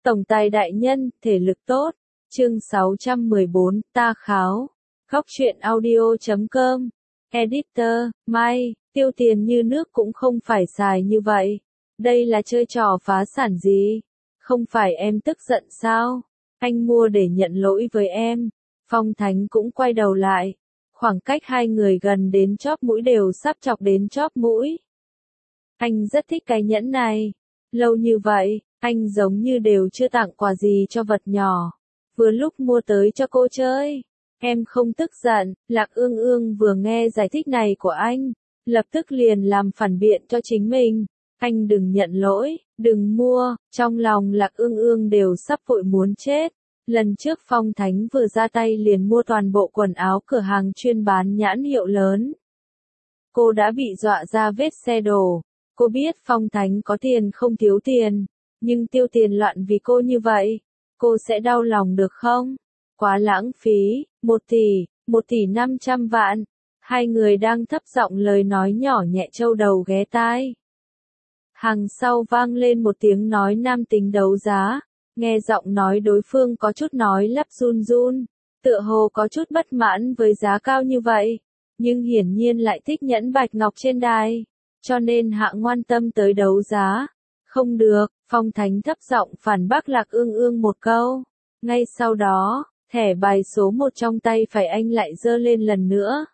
Tổng tài đại nhân, thể lực tốt. Chương 614, ta kháo. Góc truyện audio.com. Editor, Mai, tiêu tiền như nước cũng không phải xài như vậy. Đây là chơi trò phá sản gì? Không phải em tức giận sao? Anh mua để nhận lỗi với em. Phong Thánh cũng quay đầu lại. Khoảng cách hai người gần đến chóp mũi đều sắp chọc đến chóp mũi. Anh rất thích cái nhẫn này. Lâu như vậy, anh giống như đều chưa tặng quà gì cho vật nhỏ. Vừa lúc mua tới cho cô chơi. Em không tức giận. Lạc Ương Ương vừa nghe giải thích này của anh, lập tức liền làm phản biện cho chính mình. Anh đừng nhận lỗi, đừng mua. Trong lòng Lạc Ương Ương đều sắp vội muốn chết. Lần trước Phong Thánh vừa ra tay liền mua toàn bộ quần áo cửa hàng chuyên bán nhãn hiệu lớn. Cô đã bị dọa ra vết xe đổ. Cô biết Phong Thánh có tiền không thiếu tiền, nhưng tiêu tiền loạn vì cô như vậy, cô sẽ đau lòng được không? Quá lãng phí. 1 tỷ 500 vạn. Hai người đang thấp giọng lời nói nhỏ nhẹ trâu đầu ghé tai. Hàng sau vang lên một tiếng nói nam tính đấu giá. Nghe giọng nói đối phương có chút nói lắp run run, tựa hồ có chút bất mãn với giá cao như vậy, nhưng hiển nhiên lại thích nhẫn bạch ngọc trên đài, cho nên hạ ngoan tâm tới đấu giá. Không được, Phong Thánh thấp giọng phản bác Lạc Ương Ương một câu. Ngay sau đó, thẻ bài số 1 trong tay phải anh lại giơ lên lần nữa.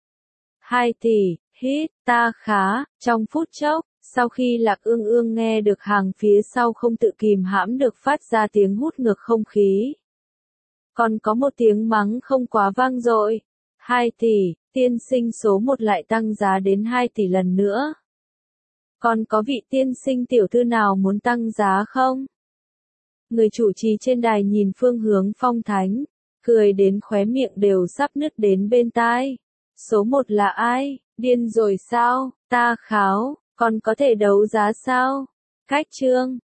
2 tỷ, hít, ta khá. Trong phút chốc, sau khi Lạc Ương Ương nghe được hàng phía sau không tự kìm hãm được phát ra tiếng hút ngược không khí. Còn có một tiếng mắng không quá vang dội. 2 tỷ, tiên sinh số 1 lại tăng giá đến 2 tỷ lần nữa. Còn có vị tiên sinh tiểu thư nào muốn tăng giá không? Người chủ trì trên đài nhìn phương hướng Phong Thánh, cười đến khóe miệng đều sắp nứt đến bên tai. Số 1 là ai? Điên rồi sao? Ta kháo, còn có thể đấu giá sao? Cách chương